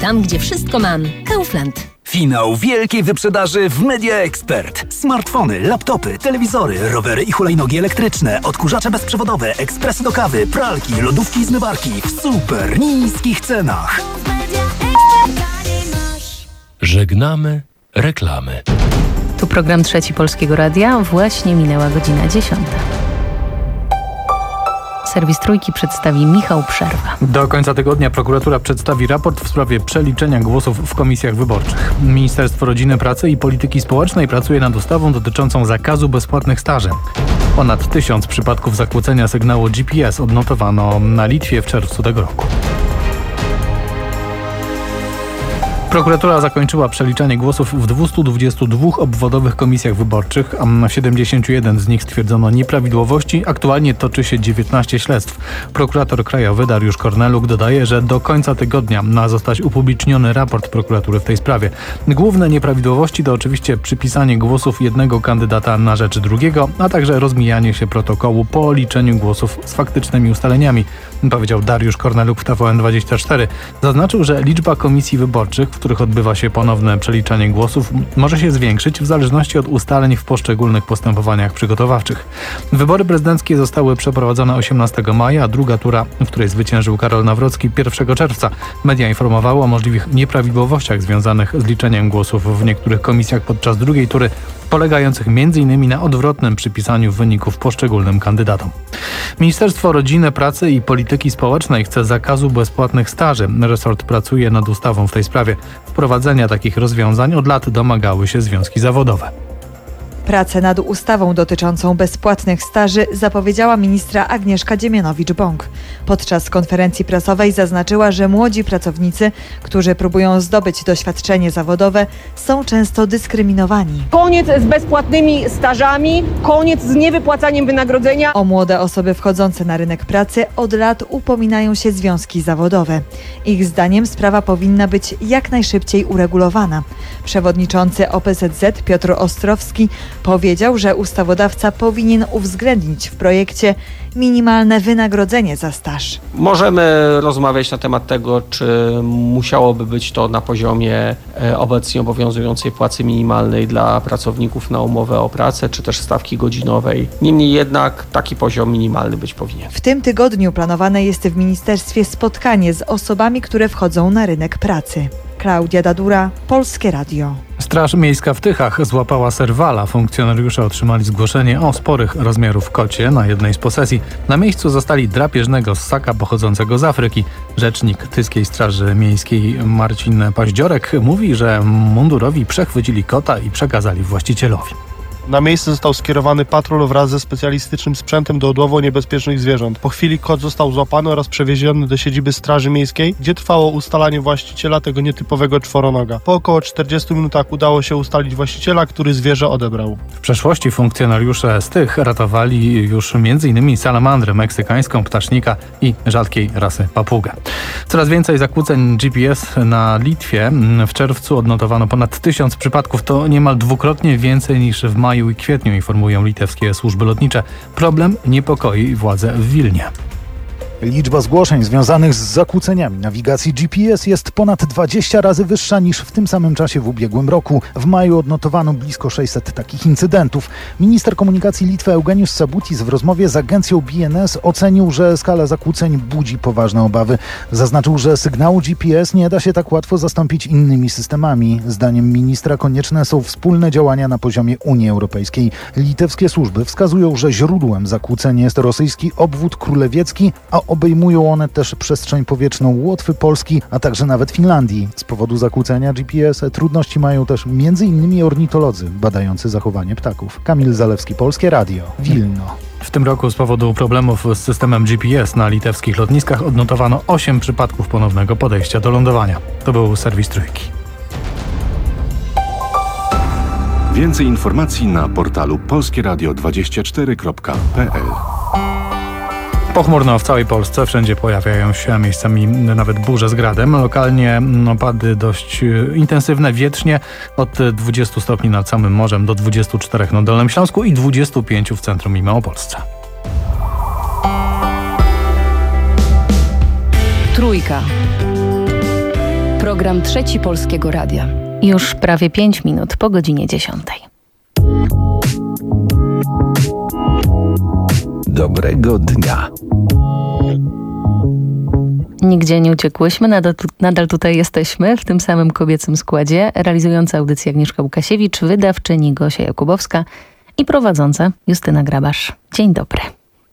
Tam, gdzie wszystko mam. Kaufland. Finał wielkiej wyprzedaży w Media Expert. Smartfony, laptopy, telewizory, rowery i hulajnogi elektryczne, odkurzacze bezprzewodowe, ekspresy do kawy, pralki, lodówki i zmywarki w super niskich cenach. Żegnamy reklamy. Tu program Trzeci Polskiego Radia. Właśnie minęła godzina 10. Serwis Trójki przedstawi Michał Przerwa. Do końca tygodnia prokuratura przedstawi raport w sprawie przeliczenia głosów w komisjach wyborczych. Ministerstwo Rodziny, Pracy i Polityki Społecznej pracuje nad ustawą dotyczącą zakazu bezpłatnych staży. Ponad 1000 przypadków zakłócenia sygnału GPS odnotowano na Litwie w czerwcu tego roku. Prokuratura zakończyła przeliczanie głosów w 222 obwodowych komisjach wyborczych, a na 71 z nich stwierdzono nieprawidłowości. Aktualnie toczy się 19 śledztw. Prokurator krajowy Dariusz Korneluk dodaje, że do końca tygodnia ma zostać upubliczniony raport prokuratury w tej sprawie. Główne nieprawidłowości to oczywiście przypisanie głosów jednego kandydata na rzecz drugiego, a także rozmijanie się protokołu po liczeniu głosów z faktycznymi ustaleniami, powiedział Dariusz Korneluk w TVN24. Zaznaczył, że liczba komisji wyborczych, w których odbywa się ponowne przeliczanie głosów, może się zwiększyć w zależności od ustaleń w poszczególnych postępowaniach przygotowawczych. Wybory prezydenckie zostały przeprowadzone 18 maja, a druga tura, w której zwyciężył Karol Nawrocki, 1 czerwca. Media informowały o możliwych nieprawidłowościach związanych z liczeniem głosów w niektórych komisjach podczas drugiej tury, polegających m.in. na odwrotnym przypisaniu wyników poszczególnym kandydatom. Ministerstwo Rodziny, Pracy i Polityki Społecznej chce zakazu bezpłatnych staży. Resort pracuje nad ustawą w tej sprawie. Wprowadzenia takich rozwiązań od lat domagały się związki zawodowe. Pracę nad ustawą dotyczącą bezpłatnych staży zapowiedziała ministra Agnieszka Dziemianowicz-Bąk. Podczas konferencji prasowej zaznaczyła, że młodzi pracownicy, którzy próbują zdobyć doświadczenie zawodowe, są często dyskryminowani. Koniec z bezpłatnymi stażami, koniec z niewypłacaniem wynagrodzenia. O młode osoby wchodzące na rynek pracy od lat upominają się związki zawodowe. Ich zdaniem sprawa powinna być jak najszybciej uregulowana. Przewodniczący OPZZ Piotr Ostrowski powiedział, że ustawodawca powinien uwzględnić w projekcie minimalne wynagrodzenie za staż. Możemy rozmawiać na temat tego, czy musiałoby być to na poziomie obecnie obowiązującej płacy minimalnej dla pracowników na umowę o pracę, czy też stawki godzinowej. Niemniej jednak taki poziom minimalny być powinien. W tym tygodniu planowane jest w ministerstwie spotkanie z osobami, które wchodzą na rynek pracy. Klaudia Dadura, Polskie Radio. Straż Miejska w Tychach złapała serwala. Funkcjonariusze otrzymali zgłoszenie o sporych rozmiarów kocie na jednej z posesji. Na miejscu zastali drapieżnego ssaka pochodzącego z Afryki. Rzecznik Tyskiej Straży Miejskiej Marcin Paździorek mówi, że mundurowi przechwycili kota i przekazali właścicielowi. Na miejsce został skierowany patrol wraz ze specjalistycznym sprzętem do odłowu niebezpiecznych zwierząt. Po chwili kot został złapany oraz przewieziony do siedziby Straży Miejskiej, gdzie trwało ustalanie właściciela tego nietypowego czworonoga. Po około 40 minutach udało się ustalić właściciela, który zwierzę odebrał. W przeszłości funkcjonariusze z tych ratowali już m.in. salamandrę meksykańską, ptacznika i rzadkiej rasy papugę. Coraz więcej zakłóceń GPS na Litwie. W czerwcu odnotowano ponad 1000 przypadków. To niemal dwukrotnie więcej niż w maju i kwietniu, informują litewskie służby lotnicze. Problem niepokoi władze w Wilnie. Liczba zgłoszeń związanych z zakłóceniami nawigacji GPS jest ponad 20 razy wyższa niż w tym samym czasie w ubiegłym roku. W maju odnotowano blisko 600 takich incydentów. Minister komunikacji Litwy Eugeniusz Sabutis w rozmowie z agencją BNS ocenił, że skala zakłóceń budzi poważne obawy. Zaznaczył, że sygnału GPS nie da się tak łatwo zastąpić innymi systemami. Zdaniem ministra konieczne są wspólne działania na poziomie Unii Europejskiej. Litewskie służby wskazują, że źródłem zakłóceń jest rosyjski obwód królewiecki, a obejmują one też przestrzeń powietrzną Łotwy, Polski, a także nawet Finlandii. Z powodu zakłócenia GPS trudności mają też m.in. ornitolodzy badający zachowanie ptaków. Kamil Zalewski, Polskie Radio, Wilno. W tym roku z powodu problemów z systemem GPS na litewskich lotniskach odnotowano 8 przypadków ponownego podejścia do lądowania. To był serwis Trójki. Więcej informacji na portalu polskieradio24.pl. Pochmurno w całej Polsce, wszędzie pojawiają się miejscami nawet burze z gradem. Lokalnie opady dość intensywne, wietrznie, od 20 stopni nad samym morzem do 24 na Dolnym Śląsku i 25 w centrum i Małopolsce. Trójka. Program Trzeci Polskiego Radia. Już prawie 5 minut po godzinie 10. Dobrego dnia. Nigdzie nie uciekłyśmy, nadal tutaj jesteśmy, w tym samym kobiecym składzie. Realizująca audycję Agnieszka Łukasiewicz, wydawczyni Gosia Jakubowska i prowadząca Justyna Grabasz. Dzień dobry.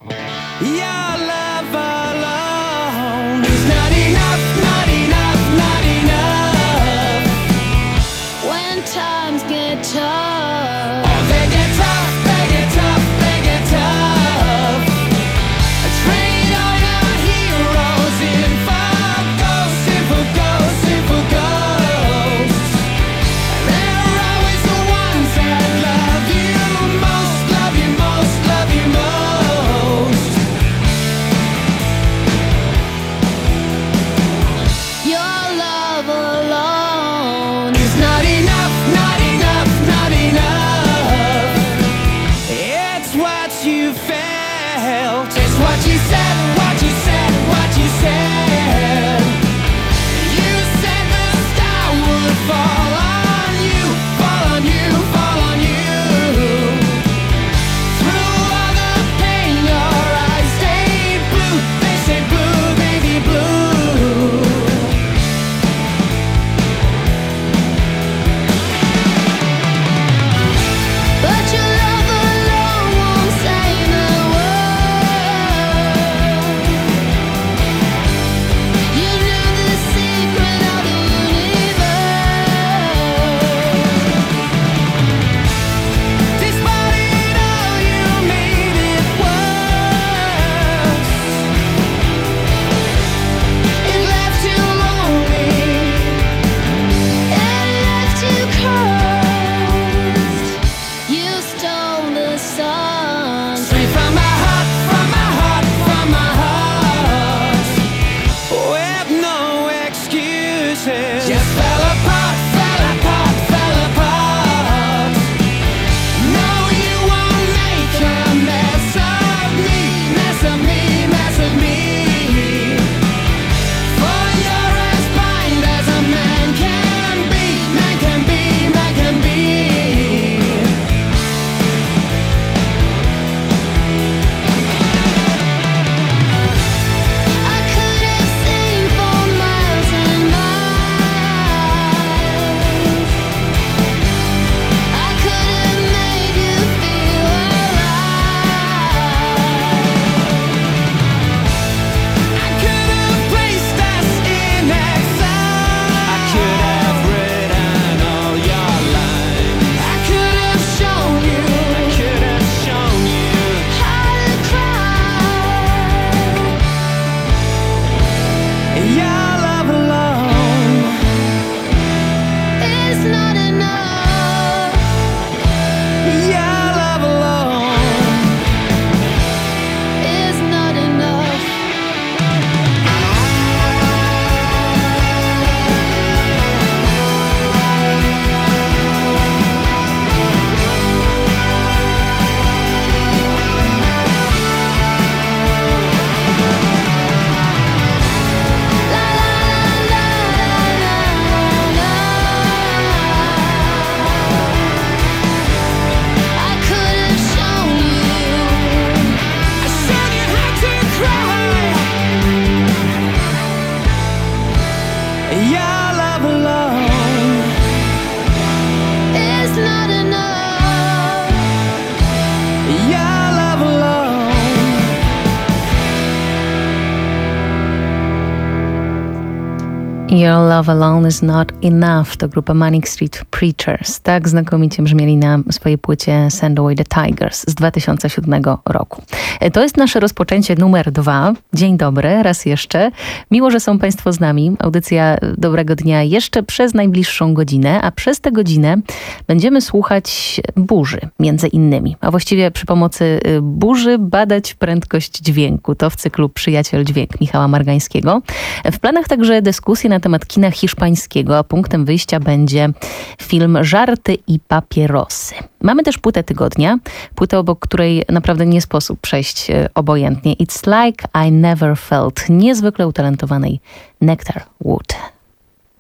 Your Love Alone Is Not Enough to grupa Manic Street Preachers. Tak znakomicie brzmieli na swojej płycie Send Away the Tigers z 2007 roku. To jest nasze rozpoczęcie numer 2. Dzień dobry, raz jeszcze. Miło, że są Państwo z nami. Audycja Dobrego Dnia jeszcze przez najbliższą godzinę, a przez tę godzinę będziemy słuchać burzy, między innymi. A właściwie przy pomocy burzy badać prędkość dźwięku. To w cyklu Przyjaciel Dźwięk Michała Margańskiego. W planach także dyskusje na temat kina hiszpańskiego, a punktem wyjścia będzie film Żarty i papierosy. Mamy też płytę tygodnia, płytę, obok której naprawdę nie sposób przejść obojętnie. It's Like I Never Felt niezwykle utalentowanej Nectar Wood.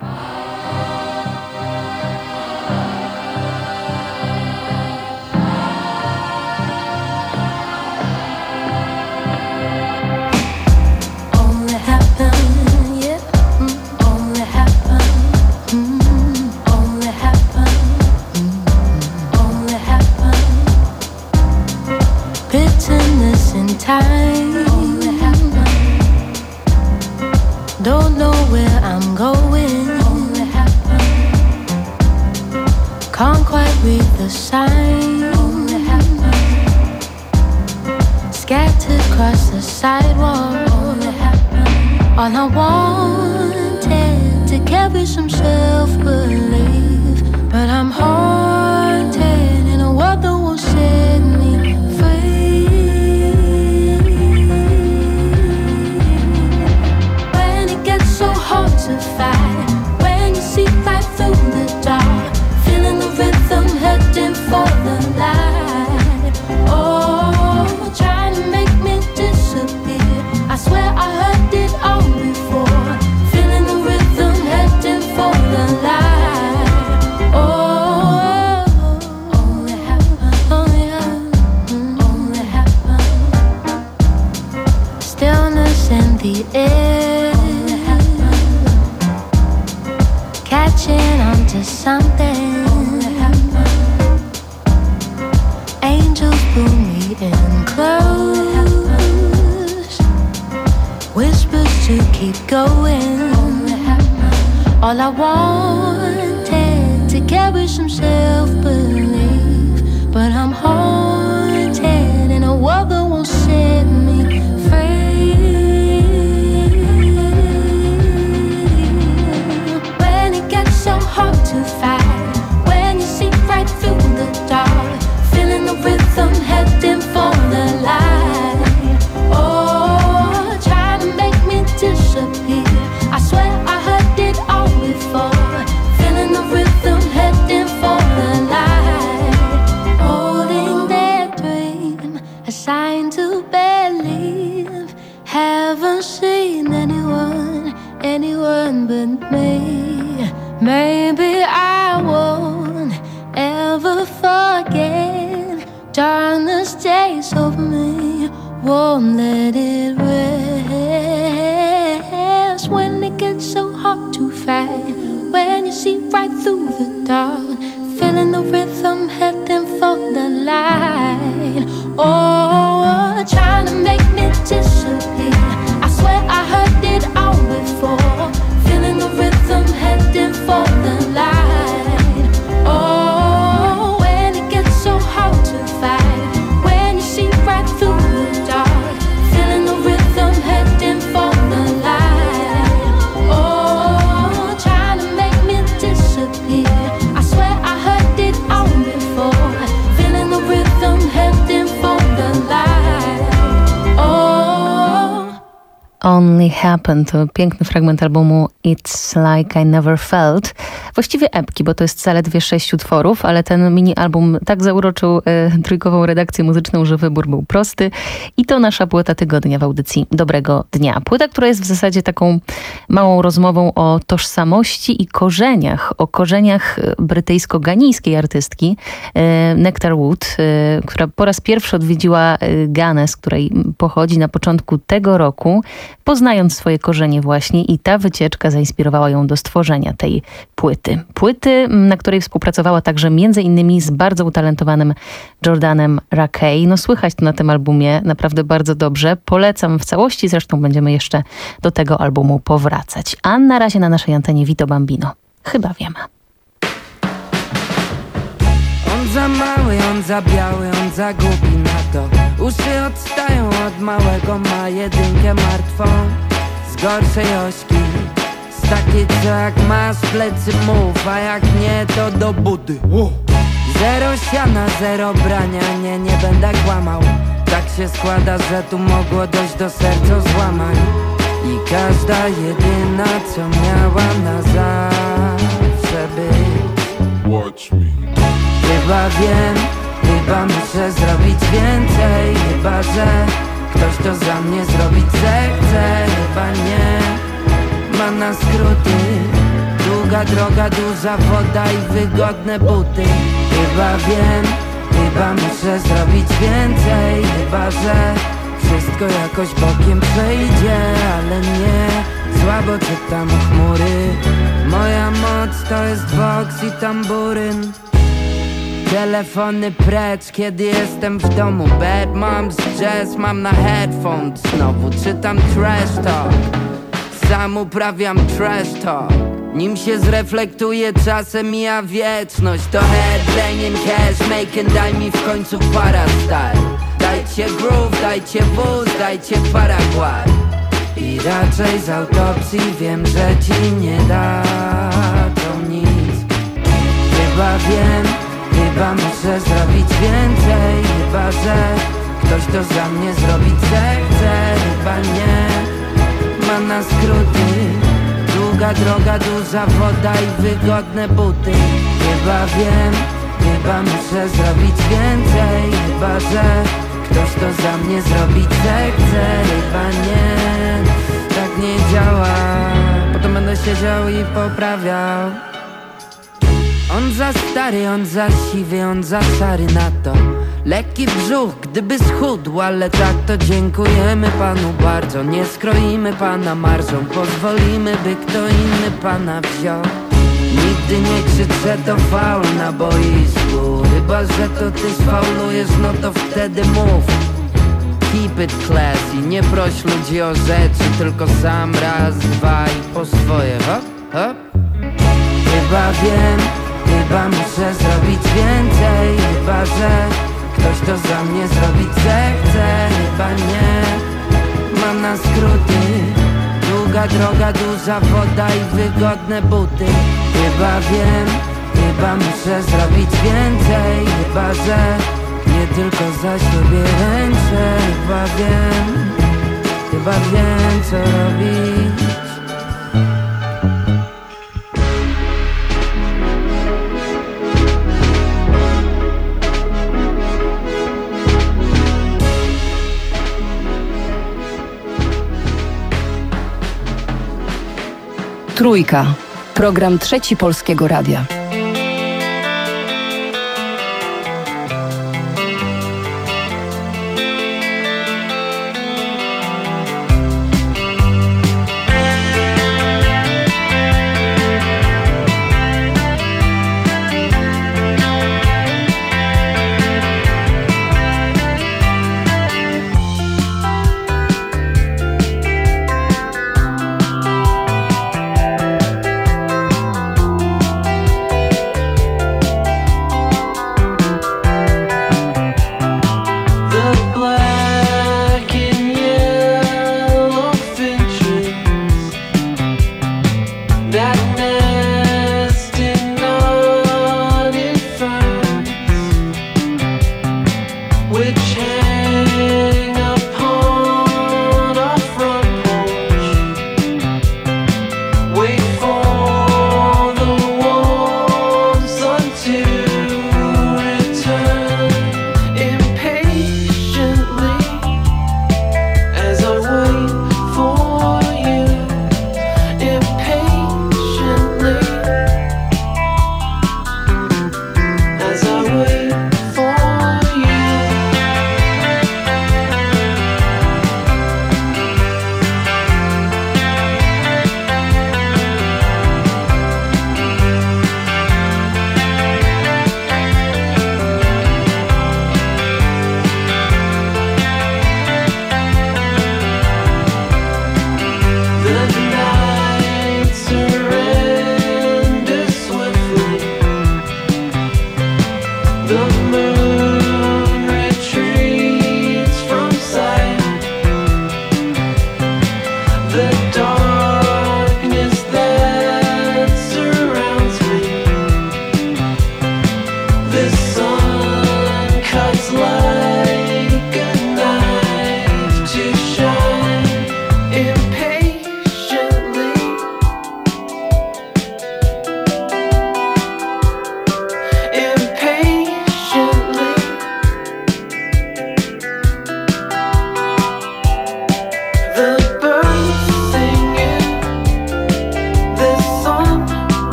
Don't know where I'm going. Can't quite read the sign. Scattered across the sidewalk. All I wanted to carry some self-belief, but I'm haunted in a world that won't set me free. When it gets so hard to fight, when you see right through the dark, feeling the rhythm heading for the light. Oh, trying to make me disappear. I swear I heard it all before. Feeling the rhythm heading for the light. Oh, only happen, only happen, only happen. Stillness in the air, catching on to something. Angels pull me in close, whispers to keep going. All I wanted to carry some self-belief, but I'm haunted in a world that won't set me free. When it gets so hard to fight, when you see right through the dark, feeling the rhythm heading for the light. Oh, trying to make me disappear. I swear I heard it all before. Feeling the rhythm heading for the light. Holding that dream, a sign to believe. Haven't seen anyone but me. Maybe I won't ever forget. Darkness stays over me, won't let it rest. When it gets so hard to fight, when you see right through the dark, feeling the rhythm heading for the light. Oh, trying to make me disappear. I swear I heard it all before. Feeling the rhythm heading for the light. Oh, when it gets so hard to fight, when you see right through the dark, feeling the rhythm heading for the light. Oh, trying to make me disappear. I swear I heard it all before. Feeling the rhythm heading for the light. Oh. Only Happen to piękny fragment albumu It's Like I Never Felt. Właściwie epki, bo to jest zaledwie 6 utworów, ale ten mini-album tak zauroczył trójkową redakcję muzyczną, że wybór był prosty. I to nasza płyta tygodnia w audycji Dobrego Dnia. Płyta, która jest w zasadzie taką małą rozmową o tożsamości i korzeniach. O korzeniach brytyjsko-ganijskiej artystki Nectar Wood, która po raz pierwszy odwiedziła Ganę, z której pochodzi na początku tego roku, poznając swoje korzenie właśnie, i ta wycieczka zainspirowała ją do stworzenia tej płyty. Płyty, na której współpracowała także między innymi z bardzo utalentowanym Jordanem Rakei. No słychać to na tym albumie naprawdę bardzo dobrze. Polecam w całości, zresztą będziemy jeszcze do tego albumu powracać. A na razie na naszej antenie Vito Bambino. Chyba wiemy. On za mały, on za biały, on za głupi na to. Uszy odstają od małego, ma jedynkę martwą. Z gorszej ośki, z takiej co jak masz plecy mów, a jak nie to do budy. Zero siana, zero brania, nie będę kłamał. Tak się składa, że tu mogło dojść do sercozłamań. I każda jedyna co miała na zawsze być. Watch me. Chyba wiem, chyba muszę zrobić więcej. Chyba, że ktoś to za mnie zrobić zechce. Chyba nie, mam na skróty Długa droga, duża woda i wygodne buty. Chyba wiem, chyba muszę zrobić więcej. Chyba że wszystko jakoś bokiem przejdzie, ale nie, słabo czytam chmury. Moja moc to jest Vox i tamburyn. Telefony precz, kiedy jestem w domu. Bad moms, jazz, mam na headphone. Znowu czytam trash talk, sam uprawiam trash talk. Nim się zreflektuje, czasem mija wieczność. To headbanging, cash making, daj mi w końcu parastyle. Dajcie groove, dajcie wóz, dajcie Paragwaj. I raczej z autopsji wiem, że ci nie dadzą nic. Chyba wiem, chyba muszę zrobić więcej. Chyba że ktoś to za mnie zrobić zechce. Chyba nie, mam na skróty. Długa droga, duża woda i wygodne buty. Chyba wiem, chyba muszę zrobić więcej. Chyba że ktoś to za mnie zrobić zechce. Chyba nie, tak nie działa. Potem będę siedział i poprawiał. On za stary, on za siwy, on za szary na to. Lekki brzuch, gdyby schudł, ale tak to dziękujemy panu bardzo. Nie skroimy pana marżą, pozwolimy, by kto inny pana wziął. Nigdy nie krzycz, że to faul na boisku. Chyba że to ty sfaulujesz, no to wtedy mów. Keep it classy, nie proś ludzi o rzeczy, tylko sam raz, dwa i po swoje, hop, hop. Chyba wiem, chyba muszę zrobić więcej. Chyba że ktoś to za mnie zrobić zechce. Chyba nie, mam na skróty. Długa droga, duża woda i wygodne buty. Chyba wiem, chyba muszę zrobić więcej. Chyba że nie tylko za siebie ręczę. Chyba wiem co robić. Trójka. Program Trzeci Polskiego Radia.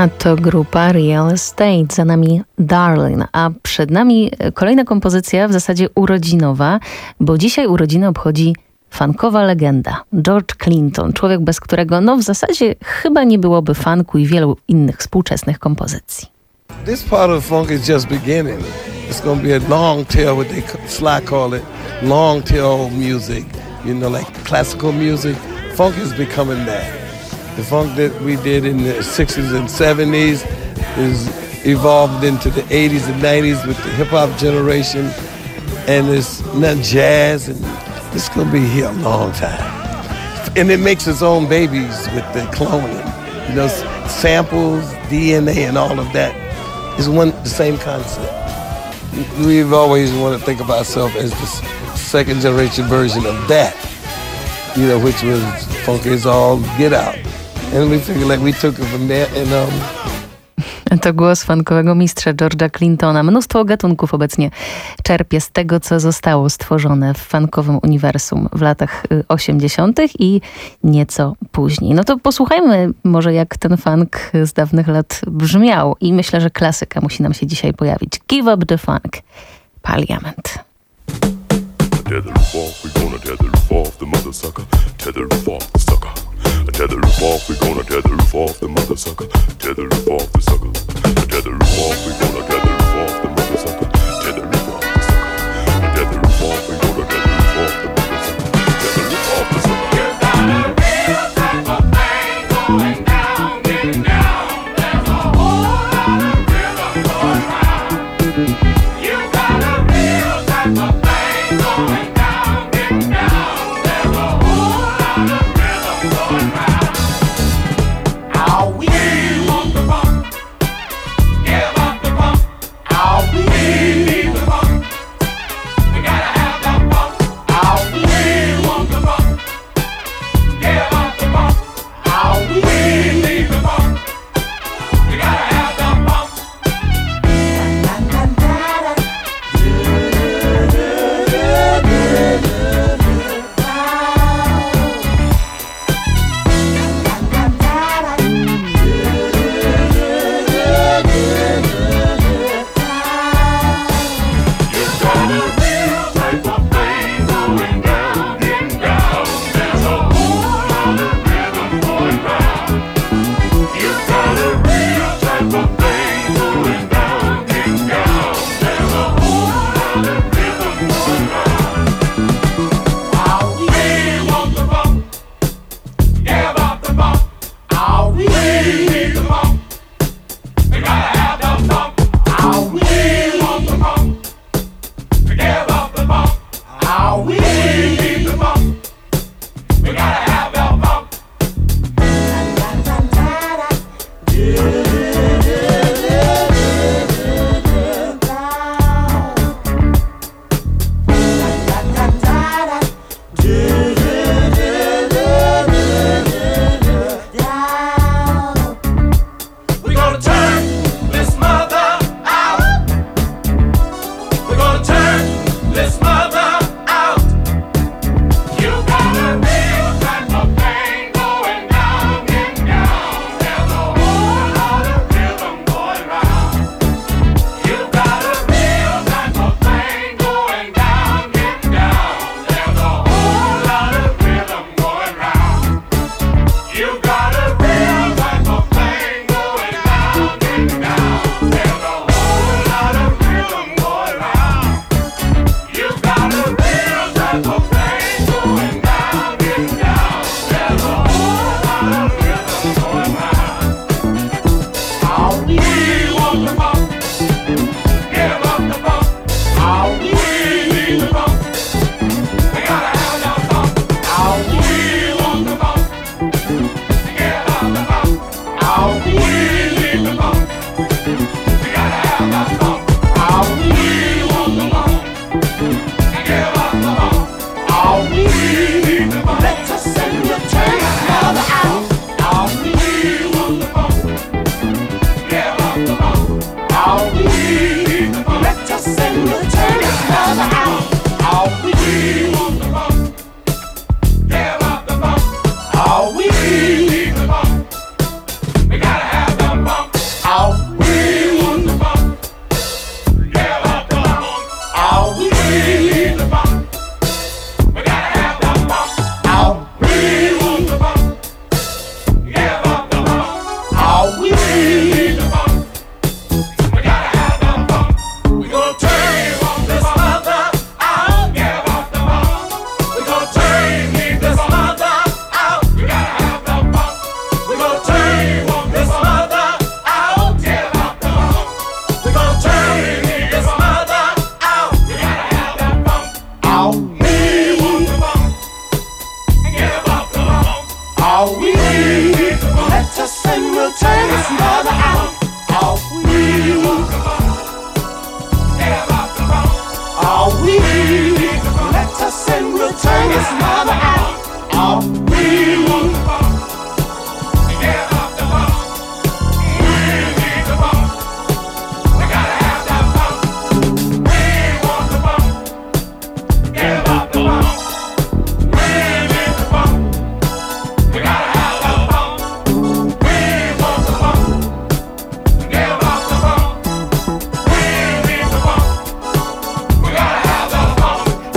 A to grupa Real Estate, za nami Darling, a przed nami kolejna kompozycja, w zasadzie urodzinowa, bo dzisiaj urodziny obchodzi funkowa legenda George Clinton, człowiek, bez którego w zasadzie chyba nie byłoby funku i wielu innych współczesnych kompozycji. This part of funk is just beginning. It's going to be a long tail, what they Sly call it, long tail music, like classical music. Funk is becoming that. The funk that we did in the 60s and 70s is evolved into the 80s and 90s with the hip-hop generation, and it's not jazz, and it's going to be here a long time. And it makes its own babies with the cloning. Samples, DNA, and all of that is the same concept. We've always wanted to think of ourselves as the second generation version of that, which was funk is all get out. And we figured like we took it from there and To głos funkowego mistrza George'a Clintona. Mnóstwo gatunków obecnie czerpie z tego, co zostało stworzone w funkowym uniwersum w latach 80. i nieco później. No to posłuchajmy może, jak ten funk z dawnych lat brzmiał. I myślę, że klasyka musi nam się dzisiaj pojawić. Give up the funk. Parliament. Tether roof off, we gonna tether roof off the mother sucker. Tether roof off the sucker. Tether roof off, we gonna tether roof off the mother sucker. Tether roof off the sucker. Tether roof off, we gonna tether roof off the mother sucker. Tether roof off the sucker. Tether roof off, we gonna tether roof off the mother sucker. Tether roof off the sucker. You got a real type of thing going down, getting down. There's a whole lot of rhythm going round. You got a real type of thing going down, getting down. There's a whole lot of rhythm going round. We gotta have the bump. us and we'll turn this mother out. We want the bump. Get off the bump. We need the bump. We gotta have that bump. We want the bump. Get off the bump. We need the bump. We gotta have that bump. We want the bump. Get off the bump. We need the bump. We gotta have that bump.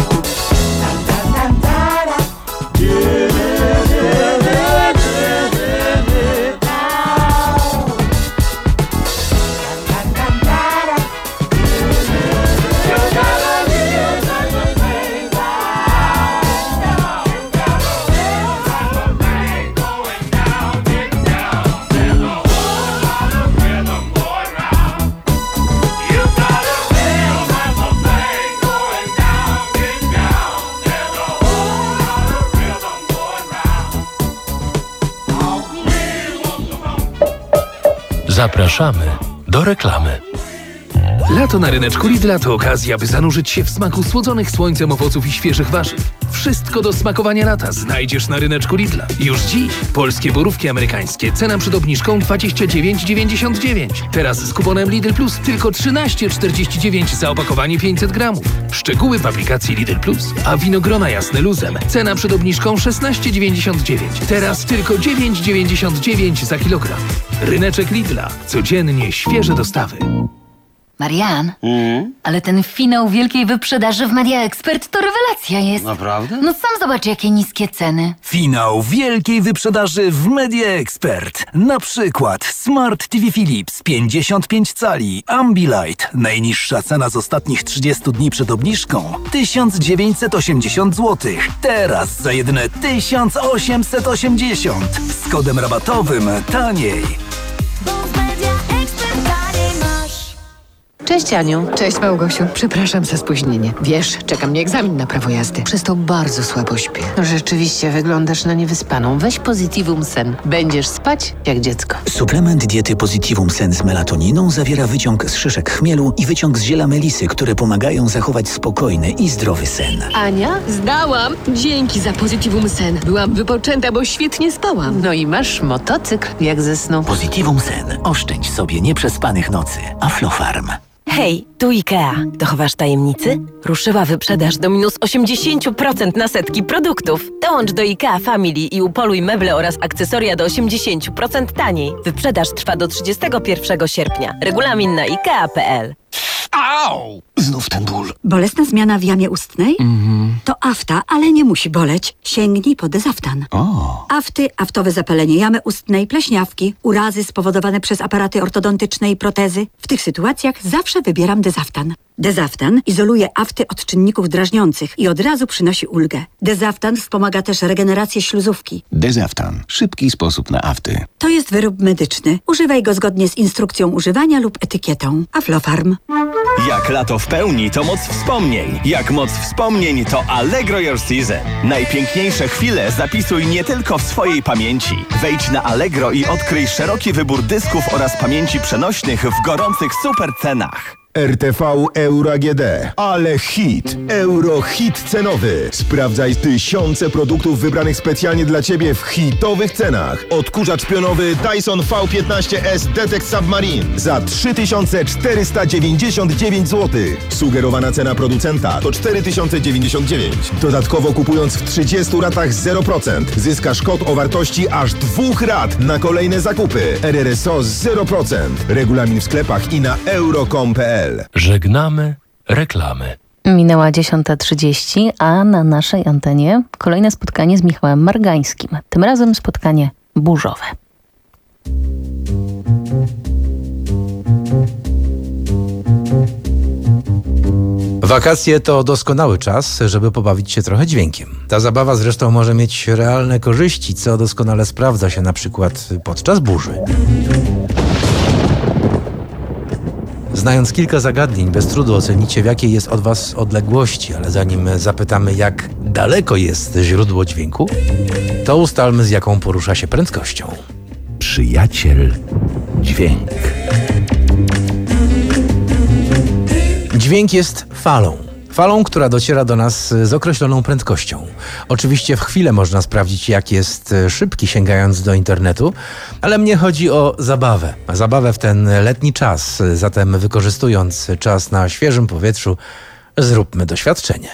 Zapraszamy do reklamy. Lato na ryneczku Lidla to okazja, by zanurzyć się w smaku słodzonych słońcem owoców i świeżych warzyw. Wszystko do smakowania lata znajdziesz na ryneczku Lidla. Już dziś polskie borówki amerykańskie. Cena przed obniżką 29,99. Teraz z kuponem Lidl Plus tylko 13,49 za opakowanie 500 gramów. Szczegóły w aplikacji Lidl Plus. A winogrona jasne luzem. Cena przed obniżką 16,99. Teraz tylko 9,99 za kilogram. Ryneczek Lidla. Codziennie świeże dostawy. Marian, ale ten finał wielkiej wyprzedaży w Media Expert to rewelacja jest. Naprawdę? No sam zobacz, jakie niskie ceny. Finał wielkiej wyprzedaży w Media Expert. Na przykład Smart TV Philips 55 cali Ambilight. Najniższa cena z ostatnich 30 dni przed obniżką 1980 zł. Teraz za jedyne 1880. Z kodem rabatowym taniej. Cześć Aniu. Cześć Małgosiu. Przepraszam za spóźnienie. Wiesz, czeka mnie egzamin na prawo jazdy. Przez to bardzo słabo śpię. Rzeczywiście wyglądasz na niewyspaną. Weź Positivum Sen. Będziesz spać jak dziecko. Suplement diety Positivum Sen z melatoniną zawiera wyciąg z szyszek chmielu i wyciąg z ziela melisy, które pomagają zachować spokojny i zdrowy sen. Ania, zdałam. Dzięki za Positivum Sen. Byłam wypoczęta, bo świetnie spałam. No i masz motocykl jak ze snu. Positivum Sen. Oszczędź sobie nieprzespanych nocy. Aflofarm. Hej, tu IKEA. Dochowasz tajemnicy? Ruszyła wyprzedaż do minus 80% na setki produktów. Dołącz do IKEA Family i upoluj meble oraz akcesoria do 80% taniej. Wyprzedaż trwa do 31 sierpnia. Regulamin na ikea.pl. Au! Znów ten ból. Bolesna zmiana w jamie ustnej? To afta, ale nie musi boleć. Sięgnij po Dezaftan. Afty, aftowe zapalenie jamy ustnej, pleśniawki, urazy spowodowane przez aparaty ortodontyczne i protezy. W tych sytuacjach zawsze wybieram Dezaftan. Dezaftan izoluje afty od czynników drażniących i od razu przynosi ulgę. Dezaftan wspomaga też regenerację śluzówki. Dezaftan. Szybki sposób na afty. To jest wyrób medyczny. Używaj go zgodnie z instrukcją używania lub etykietą. Aflofarm. Jak lato w pełni, to moc wspomnień. Jak moc wspomnień, to Allegro Your Season. Najpiękniejsze chwile zapisuj nie tylko w swojej pamięci. Wejdź na Allegro i odkryj szeroki wybór dysków oraz pamięci przenośnych w gorących super cenach. RTV Euro AGD. Ale hit! Euro hit cenowy. Sprawdzaj tysiące produktów wybranych specjalnie dla Ciebie w hitowych cenach. Odkurzacz pionowy Dyson V15S Detect Submarine za 3499 zł. Sugerowana cena producenta to 4099. Dodatkowo kupując w 30 ratach 0%, zyskasz kod o wartości aż 2 rat na kolejne zakupy. RRSO 0%. Regulamin w sklepach i na euro.com.pl. Żegnamy reklamy. Minęła 10:30, a na naszej antenie kolejne spotkanie z Michałem Margańskim. Tym razem spotkanie burzowe. Wakacje to doskonały czas, żeby pobawić się trochę dźwiękiem. Ta zabawa zresztą może mieć realne korzyści, co doskonale sprawdza się na przykład podczas burzy. Znając kilka zagadnień, bez trudu ocenicie, w jakiej jest od Was odległości, ale zanim zapytamy, jak daleko jest źródło dźwięku, to ustalmy, z jaką porusza się prędkością. Przyjaciel dźwięk. Dźwięk jest falą. Falą, która dociera do nas z określoną prędkością. Oczywiście w chwilę można sprawdzić, jak jest szybki, sięgając do internetu, ale mnie chodzi o zabawę. Zabawę w ten letni czas, zatem wykorzystując czas na świeżym powietrzu, zróbmy doświadczenie.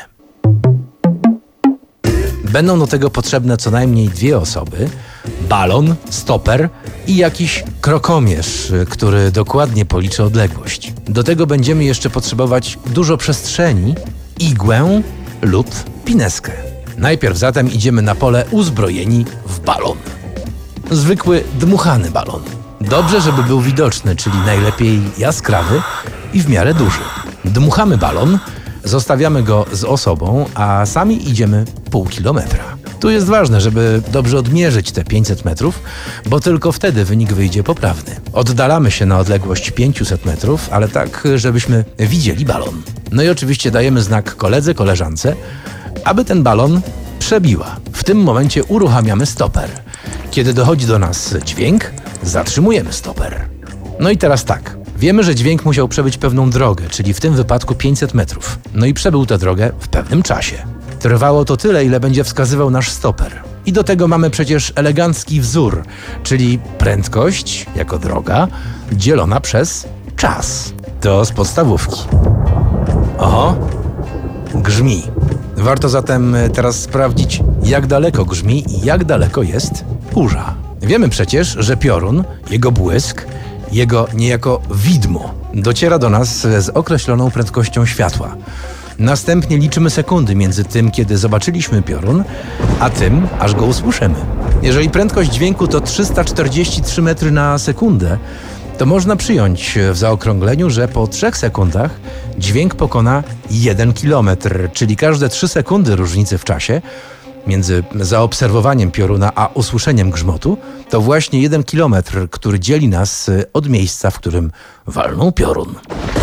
Będą do tego potrzebne co najmniej 2 osoby, balon, stoper i jakiś krokomierz, który dokładnie policzy odległość. Do tego będziemy jeszcze potrzebować dużo przestrzeni, igłę lub pineskę. Najpierw zatem idziemy na pole uzbrojeni w balon. Zwykły dmuchany balon. Dobrze, żeby był widoczny, czyli najlepiej jaskrawy i w miarę duży. Dmuchamy balon, zostawiamy go z osobą, a sami idziemy pół kilometra. Tu jest ważne, żeby dobrze odmierzyć te 500 metrów, bo tylko wtedy wynik wyjdzie poprawny. Oddalamy się na odległość 500 metrów, ale tak, żebyśmy widzieli balon. No i oczywiście dajemy znak koledze, koleżance, aby ten balon przebiła. W tym momencie uruchamiamy stoper. Kiedy dochodzi do nas dźwięk, zatrzymujemy stoper. No i teraz tak. Wiemy, że dźwięk musiał przebyć pewną drogę, czyli w tym wypadku 500 metrów. No i przebył tę drogę w pewnym czasie. Trwało to tyle, ile będzie wskazywał nasz stoper. I do tego mamy przecież elegancki wzór, czyli prędkość jako droga dzielona przez czas. To z podstawówki. Oho, grzmi. Warto zatem teraz sprawdzić, jak daleko grzmi i jak daleko jest burza. Wiemy przecież, że piorun, jego błysk, jego niejako widmo dociera do nas z określoną prędkością światła. Następnie liczymy sekundy między tym, kiedy zobaczyliśmy piorun, a tym, aż go usłyszymy. Jeżeli prędkość dźwięku to 343 metry na sekundę, to można przyjąć w zaokrągleniu, że po 3 sekundach dźwięk pokona 1 kilometr, czyli każde 3 sekundy różnicy w czasie między zaobserwowaniem pioruna a usłyszeniem grzmotu, to właśnie 1 kilometr, który dzieli nas od miejsca, w którym walnął piorun.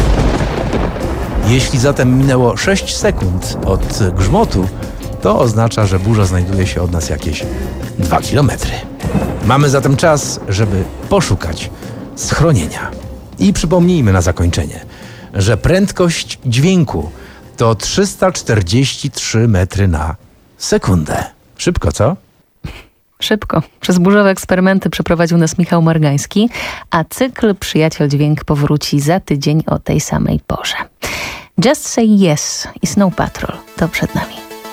Jeśli zatem minęło 6 sekund od grzmotu, to oznacza, że burza znajduje się od nas jakieś 2 kilometry. Mamy zatem czas, żeby poszukać schronienia. I przypomnijmy na zakończenie, że prędkość dźwięku to 343 metry na sekundę. Szybko, co? Szybko. Przez burzowe eksperymenty przeprowadził nas Michał Margański, a cykl Przyjaciel Dźwięk powróci za tydzień o tej samej porze. Just Say Yes i Snow Patrol to przed nami.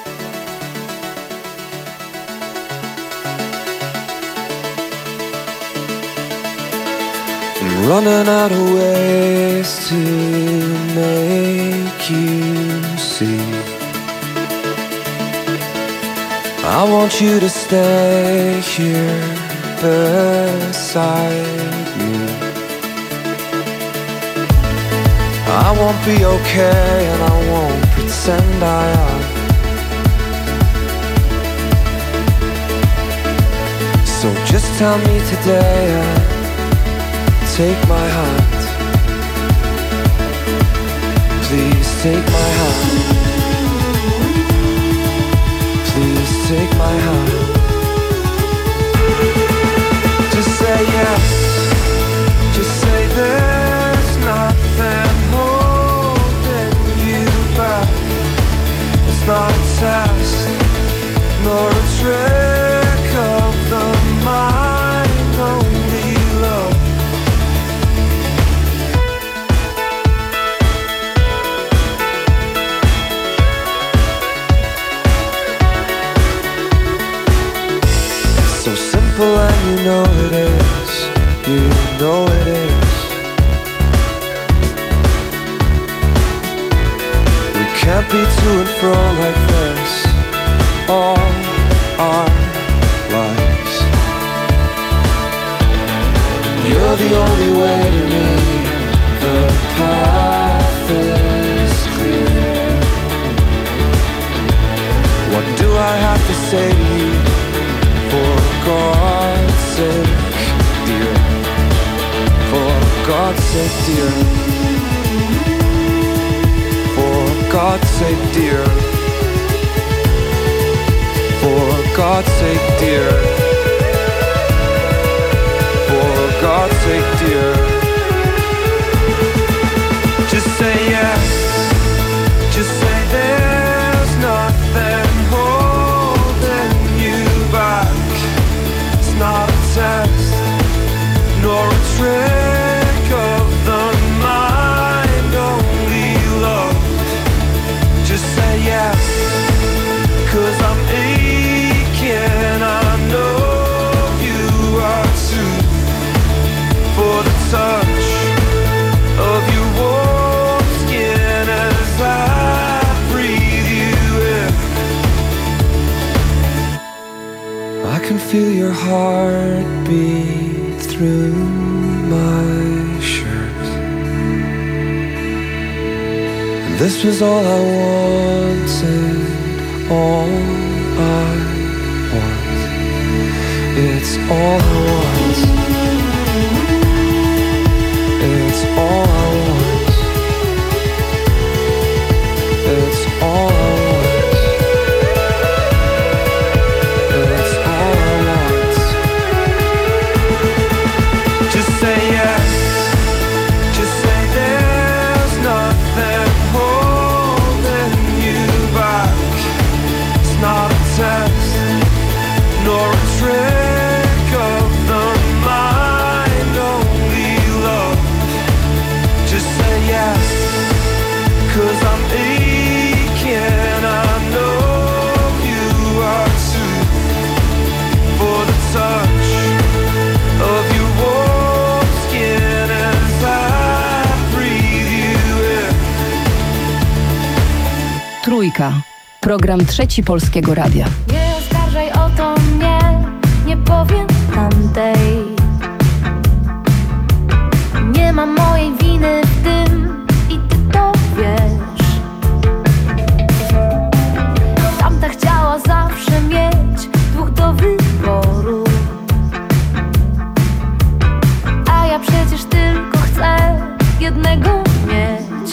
I'm running out of ways to make you see. I want you to stay here beside me. I won't be okay and I won't pretend I am. So just tell me today and take my hand. Please take my hand. Please take my hand. Just say yes. Just say there's nothing holding you back. It's not a test, nor a trick of the mind, only love. So simple and you know it is. You know it is. We can't be to and fro like this all our lives. You're the only way to me. The path is clear. What do I have to say to you? For God's sake, dear. For God's sake, dear. For God's sake, dear. For God's sake, dear. For God's sake, dear. Just say yes. Just say that. Just say yes, 'cause I'm aching. I know you are too. For the touch of your warm skin as I breathe you in. I can feel your heartbeat through my shirt. And this was all I wanted, all I want. It's all I want. It's all I want. It's all I want. It's all I want. Just say yes. Just say there's nothing holding you back. It's not a test, nor a trick of the mind, only love. Just say yes, 'cause I'm aching. I know you are too. For the touch of your warm skin as I breathe you in. Trójka. Program Trzeci Polskiego Radia. Nie oskarżaj o to mnie, nie powiem tamtej. Nie ma mojej winy w tym i ty to wiesz. Tamta chciała zawsze mieć dwóch do wyboru, a ja przecież tylko chcę jednego mieć.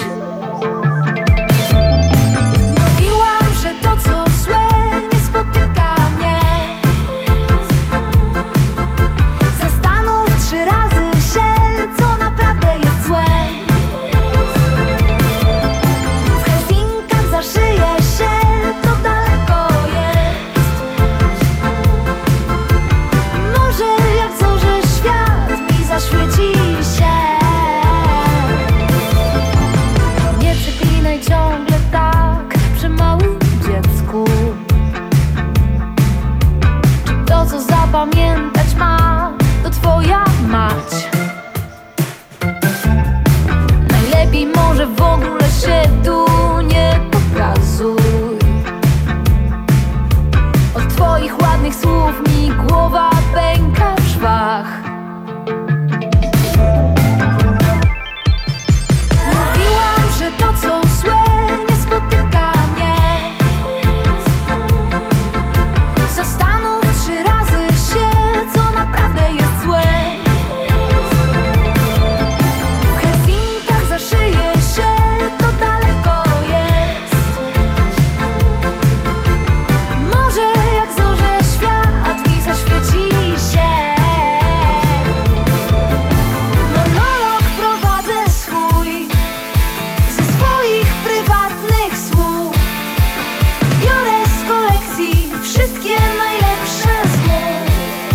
Mówiłam, że to co złe nie spotyka mnie. Zastanów 3 razy się, co naprawdę jest złe. W Helsinkach zaszyje się, to daleko jest. Może jak zorze świat mi zaświeci się. Nie przeklinaj ciągle tak przy małym dziecku. Czy to co zapamiętać ma, to twoja mać. Najlepiej może w ogóle się tu nie pokazuj. Od twoich ładnych słów mi głowa pęka w szwach. Mówiłam, że to co złe nie spotyka mnie. Zastanów 3 razy się, co naprawdę jest złe. W Helsinkach zaszyje się, to daleko jest. Może jak zorze świat mi zaświeci się. Monolog prowadzę swój ze swoich prywatnych słów. Biorę z kolekcji wszystkie najlepsze z mów.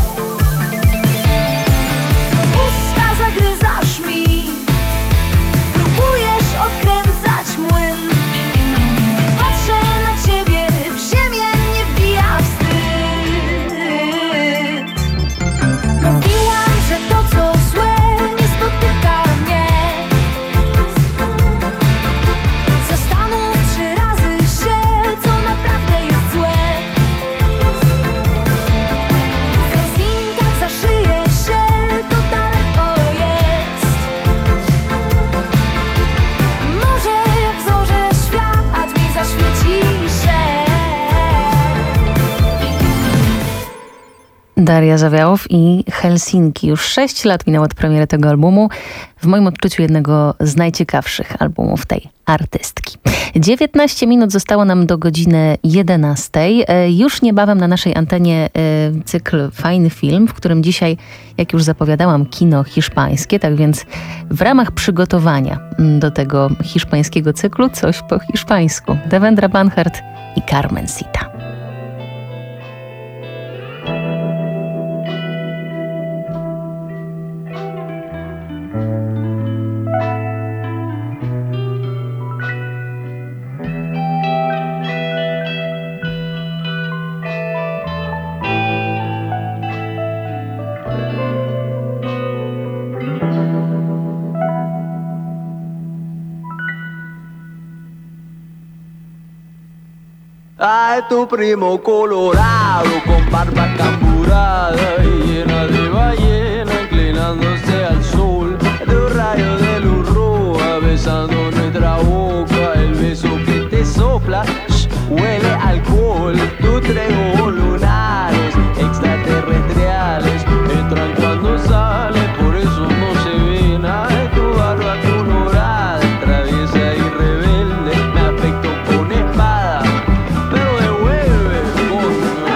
Usta zagryzasz mi, próbujesz odkręcać młyn. Patrzę na ciebie, w ziemię nie wbija wstyd. Mówiłam, że to co złe nie spotyka mnie. Zastanów 3 razy się, co naprawdę jest złe. W Helsinkach zaszyje się, to daleko jest. Może jak w zorze świat mi zaświeci się. Daria Zawiałow i Helsinki. Już 6 lat minęło od premiery tego albumu. W moim odczuciu jednego z najciekawszych albumów tej artystki. 19 minut zostało nam do godziny 11. Już niebawem na naszej antenie cykl Fajny Film, w którym dzisiaj, jak już zapowiadałam, kino hiszpańskie. Tak więc w ramach przygotowania do tego hiszpańskiego cyklu coś po hiszpańsku. Devendra Banhart i Carmencita. Ay, tu primo colorado con barba camburada y llena de ballena inclinándose al sol. De un rayo de luz roja besando nuestra boca, el beso que te sopla, huele a alcohol. Tus tres ojos lunares extraterrestriales entran cuando sale, por eso no se ve nada de tu barba colorada, traviesa y rebelde, me afecto con espada, pero devuelve con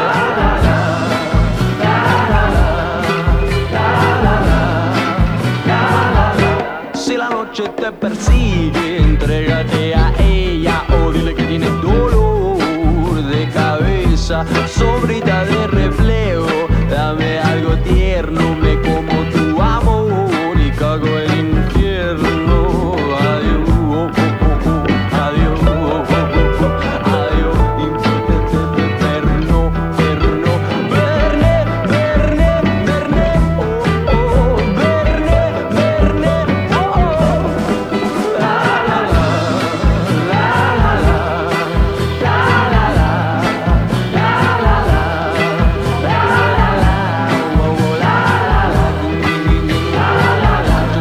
si la noche te persigue, entrégate a ella o dile que tienes dolor de cabeza, sobrita de reflejo, dame algo tierno, me como tu amor y cago el infierno. Adiós, adiós, adiós, perno, perno, verne, verne, verne, oh, oh, verne, verne, oh, oh. La la la, la la la, la la la, la la la, la la la, oh, oh, la la la, la la la, la la la.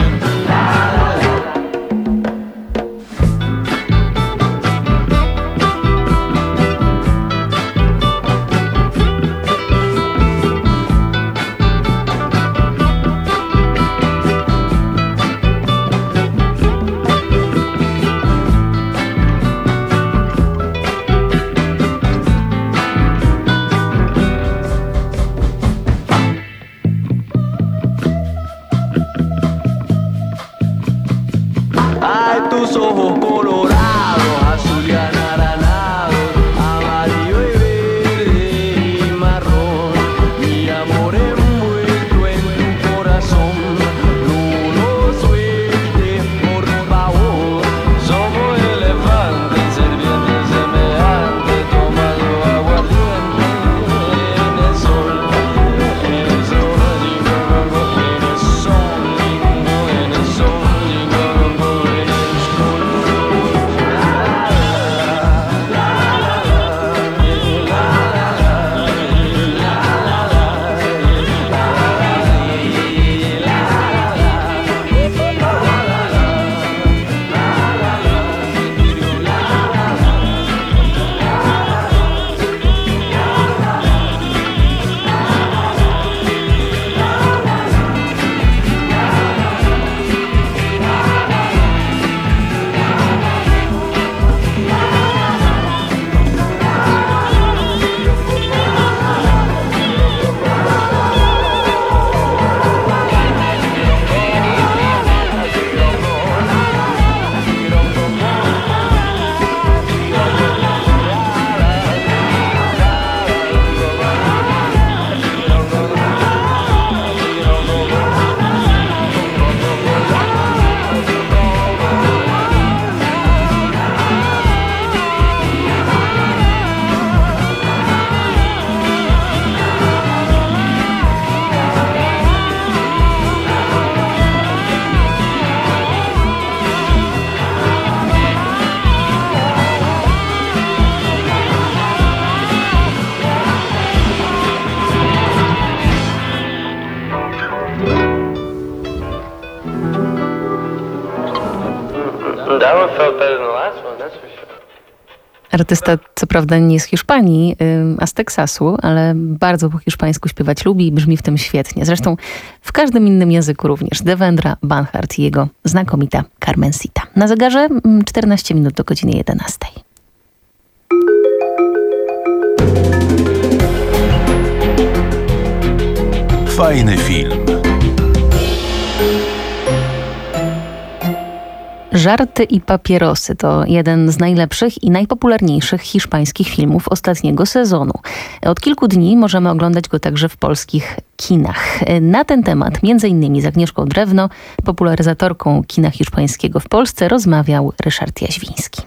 Ay, tus ojos colorados, azul y anaranjados, amarillo y verde y marrón. Mi amor envuelto en tu corazón, no lo sueltes por favor. Somos elefantes, serpientes semejantes, tomando aguardiente en el sol. En el sol, en el sol, en el sol. That one felt better than the last one, that's for sure. Artysta co prawda nie z Hiszpanii, a z Teksasu, ale bardzo po hiszpańsku śpiewać lubi i brzmi w tym świetnie. Zresztą w każdym innym języku również. Devendra Banhart i jego znakomita Carmencita. Na zegarze 14 minut do godziny 11. Fajny film. Żarty i papierosy to jeden z najlepszych i najpopularniejszych hiszpańskich filmów ostatniego sezonu. Od kilku dni możemy oglądać go także w polskich kinach. Na ten temat m.in. z Agnieszką Drewno, popularyzatorką kina hiszpańskiego w Polsce, rozmawiał Ryszard Jaźwiński.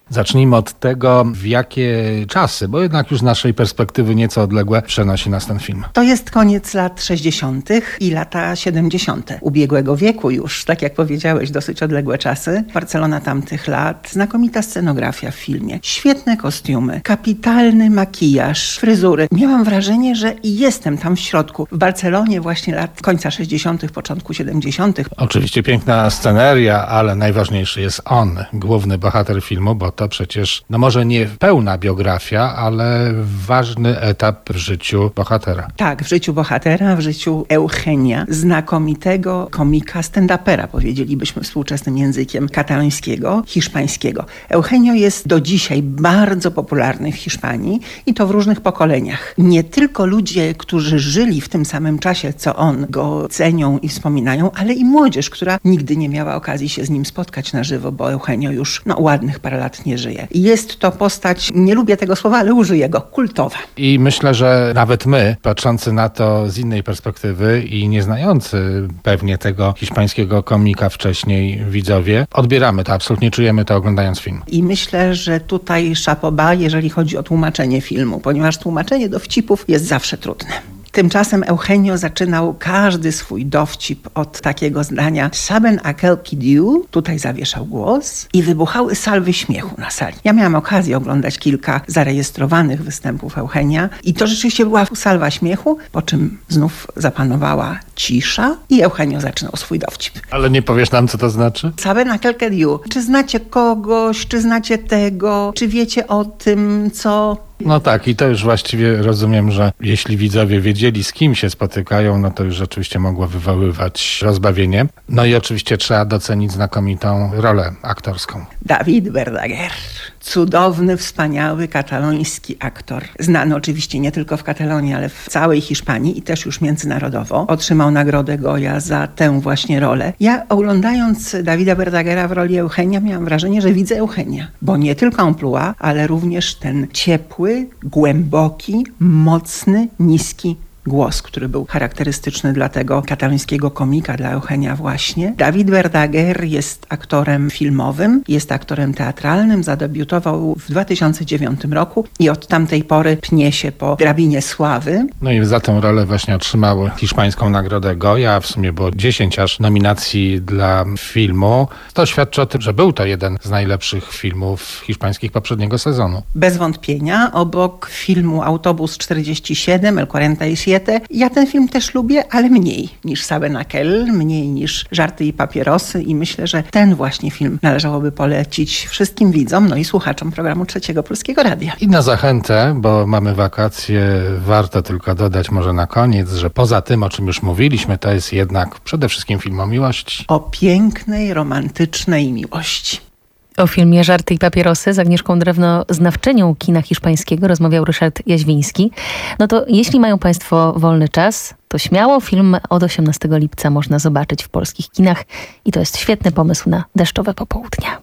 Zacznijmy od tego, w jakie czasy, bo jednak już z naszej perspektywy nieco odległe, przenosi nas ten film. To jest koniec lat 60. i lata 70. ubiegłego wieku już, tak jak powiedziałeś, dosyć odległe czasy. Barcelona tamtych lat, znakomita scenografia w filmie, świetne kostiumy, kapitalny makijaż, fryzury. Miałam wrażenie, że jestem tam w środku, w Barcelonie właśnie lat końca 60., początku 70. Oczywiście piękna sceneria, ale najważniejszy jest on, główny bohater filmu, bo to przecież, no może nie pełna biografia, ale ważny etap w życiu bohatera. Tak, w życiu bohatera, w życiu Eugenia, znakomitego komika stand-upera, powiedzielibyśmy współczesnym językiem, katalońskiego, hiszpańskiego. Eugenio jest do dzisiaj bardzo popularny w Hiszpanii i to w różnych pokoleniach. Nie tylko ludzie, którzy żyli w tym samym czasie, co on, go cenią i wspominają, ale i młodzież, która nigdy nie miała okazji się z nim spotkać na żywo, bo Eugenio już ładnych parę lat nie żyje. I jest to postać, nie lubię tego słowa, ale użyję go, kultowa. I myślę, że nawet my, patrzący na to z innej perspektywy i nie znający pewnie tego hiszpańskiego komika wcześniej widzowie, odbieramy to, absolutnie czujemy to oglądając film. I myślę, że tutaj chapeau bas, jeżeli chodzi o tłumaczenie filmu, ponieważ tłumaczenie dowcipów jest zawsze trudne. Tymczasem Eugenio zaczynał każdy swój dowcip od takiego zdania "Saben aquel que diu", tutaj zawieszał głos i wybuchały salwy śmiechu na sali. Ja miałam okazję oglądać kilka zarejestrowanych występów Eugenia i to rzeczywiście była salwa śmiechu, po czym znów zapanowała cisza i Eugenio zaczynał swój dowcip. Ale nie powiesz nam, co to znaczy? "Saben aquel que diu". Czy znacie kogoś, czy znacie tego, czy wiecie o tym, co... No tak, i to już właściwie rozumiem, że jeśli widzowie wiedzieli, z kim się spotykają, no to już rzeczywiście mogło wywoływać rozbawienie. No i oczywiście trzeba docenić znakomitą rolę aktorską. David Verdaguer. Cudowny, wspaniały kataloński aktor. Znany oczywiście nie tylko w Katalonii, ale w całej Hiszpanii i też już międzynarodowo. Otrzymał nagrodę Goya za tę właśnie rolę. Ja oglądając Davida Verdaguera w roli Eugenia miałam wrażenie, że widzę Eugenia. Bo nie tylko amplua, ale również ten ciepły, głęboki, mocny, niski głos, który był charakterystyczny dla tego katalońskiego komika, dla Eugenia właśnie. David Verdaguer jest aktorem filmowym, jest aktorem teatralnym, zadebiutował w 2009 roku i od tamtej pory pnie się po drabinie sławy. No i za tę rolę właśnie otrzymał hiszpańską nagrodę Goya, w sumie było 10 aż nominacji dla filmu. To świadczy o tym, że był to jeden z najlepszych filmów hiszpańskich poprzedniego sezonu. Bez wątpienia, obok filmu Autobus 47, El 47, ja ten film też lubię, ale mniej niż Saben aquel, mniej niż Żarty i papierosy i myślę, że ten właśnie film należałoby polecić wszystkim widzom, no i słuchaczom programu Trzeciego Polskiego Radia. I na zachętę, bo mamy wakacje, warto tylko dodać może na koniec, że poza tym, o czym już mówiliśmy, to jest jednak przede wszystkim film o miłości. O pięknej, romantycznej miłości. O filmie Żarty i papierosy z Agnieszką Drewno, znawczynią kina hiszpańskiego, rozmawiał Ryszard Jaźwiński. No to jeśli mają Państwo wolny czas, to śmiało film od 18 lipca można zobaczyć w polskich kinach i to jest świetny pomysł na deszczowe popołudnia.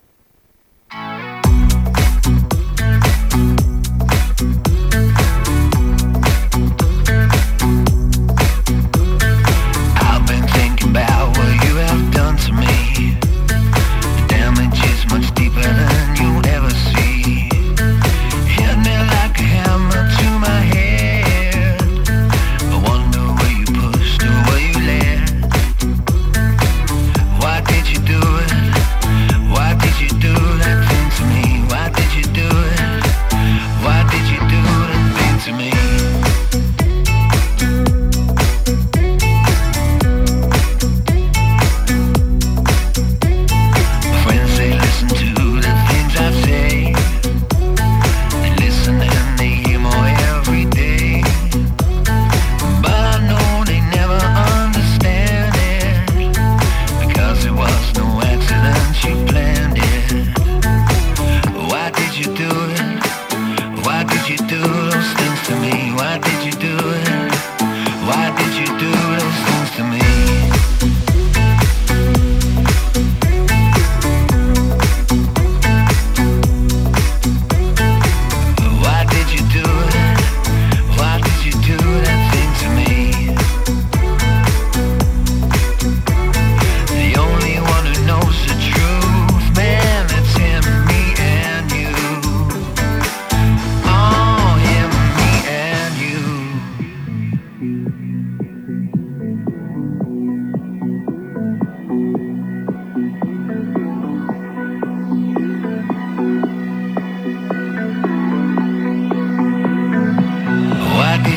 Why did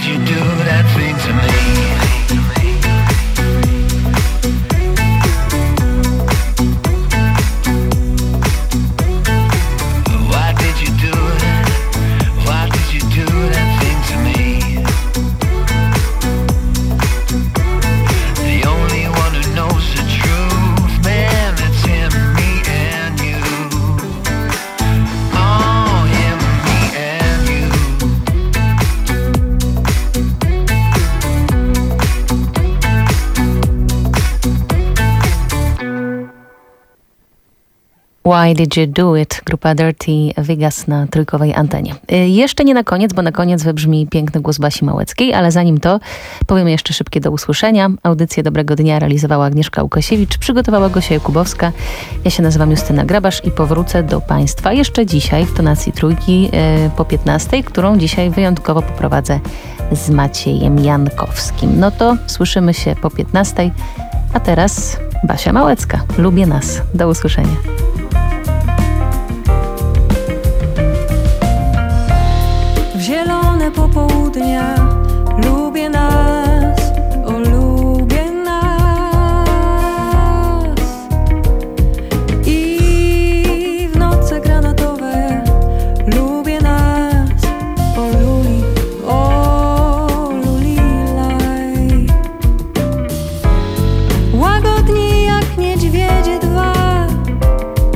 did you do that thing to me? Why Did You Do It? Grupa Dirty Vegas na trójkowej antenie. Jeszcze nie na koniec, bo na koniec wybrzmi piękny głos Basi Małeckiej, ale zanim to powiemy jeszcze szybkie do usłyszenia. Audycję Dobrego Dnia realizowała Agnieszka Łukasiewicz, przygotowała Gosia Jakubowska. Ja się nazywam Justyna Grabasz i powrócę do Państwa jeszcze dzisiaj w tonacji trójki po 15, którą dzisiaj wyjątkowo poprowadzę z Maciejem Jankowskim. No to słyszymy się po 15, a teraz Basia Małecka. Lubię nas. Do usłyszenia. Zielone popołudnia, lubię nas, o lubię nas. I w noce granatowe, lubię nas, o lulilaj. Łagodni jak niedźwiedzie dwa,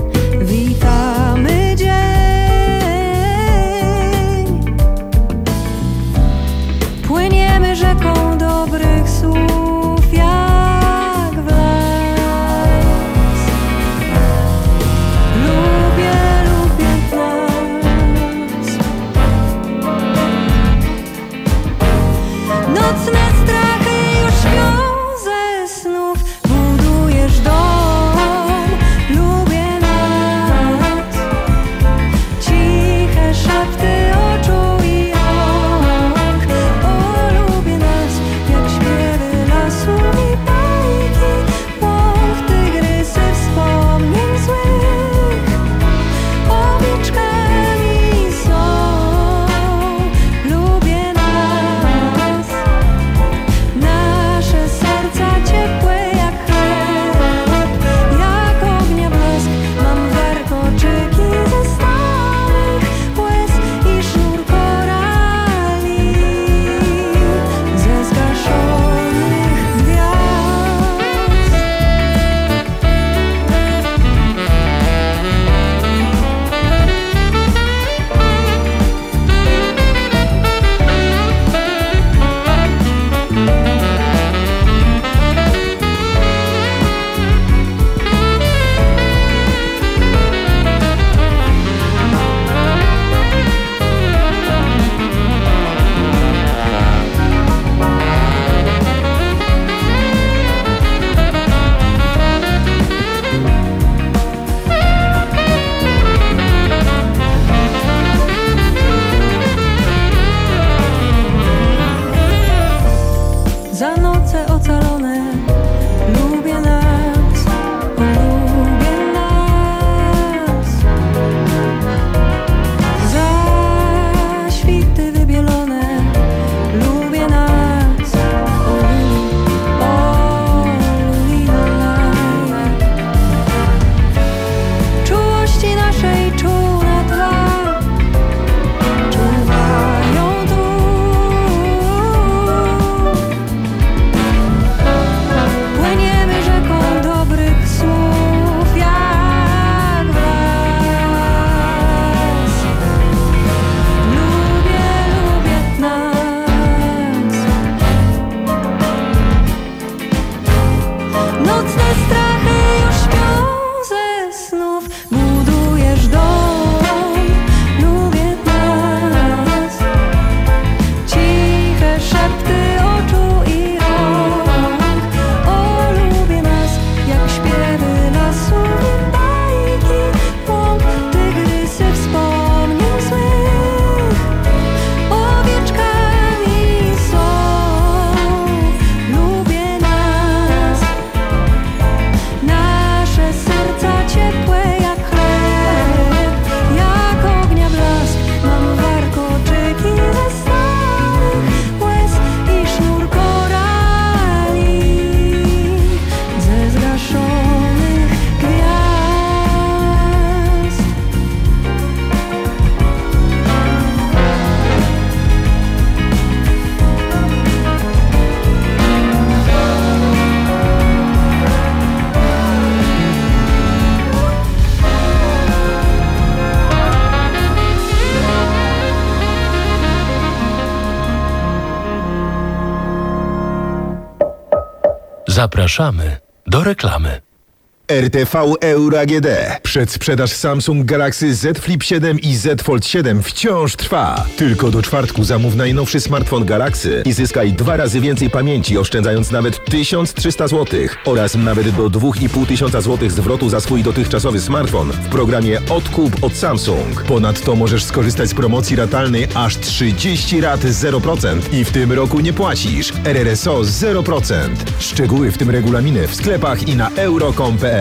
Zapraszamy do reklamy. RTV Euro AGD. Przedsprzedaż Samsung Galaxy Z Flip 7 i Z Fold 7 wciąż trwa. Tylko do czwartku zamów najnowszy smartfon Galaxy i zyskaj 2 razy więcej pamięci, oszczędzając nawet 1300 zł oraz nawet do 2500 zł zwrotu za swój dotychczasowy smartfon w programie Odkup od Samsung. Ponadto możesz skorzystać z promocji ratalnej aż 30 rat 0% i w tym roku nie płacisz. RRSO 0%. Szczegóły, w tym regulaminy, w sklepach i na euro.com.pl.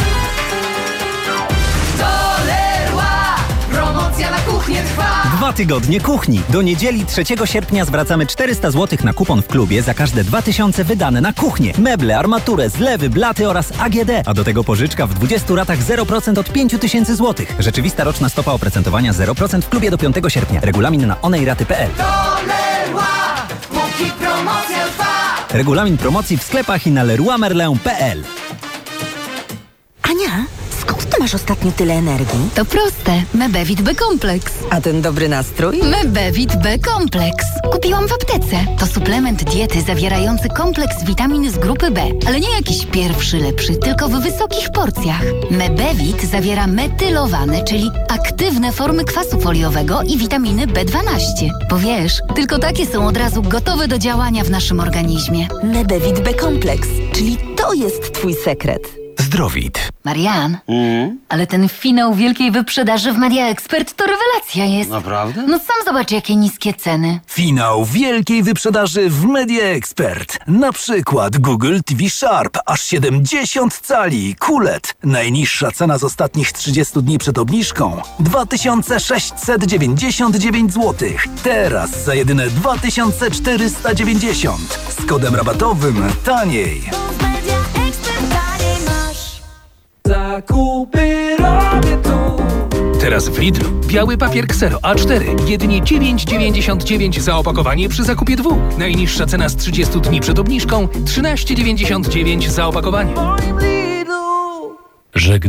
Promocja na kuchnię trwa! 2 tygodnie kuchni. Do niedzieli 3 sierpnia zwracamy 400 zł na kupon w klubie za każde 2000 wydane na kuchnię. Meble, armaturę, zlewy, blaty oraz AGD. A do tego pożyczka w 20 ratach 0% od 5000 zł. Rzeczywista roczna stopa oprocentowania 0% w klubie do 5 sierpnia. Regulamin na onejraty.pl. Póki promocja trwa! Regulamin promocji w sklepach i na leroymerlin.pl. Ania, skąd ty masz ostatnio tyle energii? To proste. Mebevit B-Kompleks. A ten dobry nastrój? Mebevit B-Kompleks. Kupiłam w aptece. To suplement diety zawierający kompleks witamin z grupy B. Ale nie jakiś pierwszy lepszy, tylko w wysokich porcjach. Mebevit zawiera metylowane, czyli aktywne formy kwasu foliowego i witaminy B12. Bo wiesz, tylko takie są od razu gotowe do działania w naszym organizmie. Mebevit B-Kompleks, czyli to jest twój sekret. Zdrowit. Marian, ale ten finał wielkiej wyprzedaży w Media Expert to rewelacja jest. Naprawdę? No sam zobacz, jakie niskie ceny. Finał wielkiej wyprzedaży w Media Expert. Na przykład Google TV Sharp, aż 70 cali, QLED. Najniższa cena z ostatnich 30 dni przed obniżką 2699 zł. Teraz za jedyne 2490. Z kodem rabatowym taniej. Zakupy robię tu. Teraz w Lidlu biały papier Xero A4 jedynie 9,99 za opakowanie przy zakupie 2. Najniższa cena z 30 dni przed obniżką 13,99 za opakowanie. Żegnamy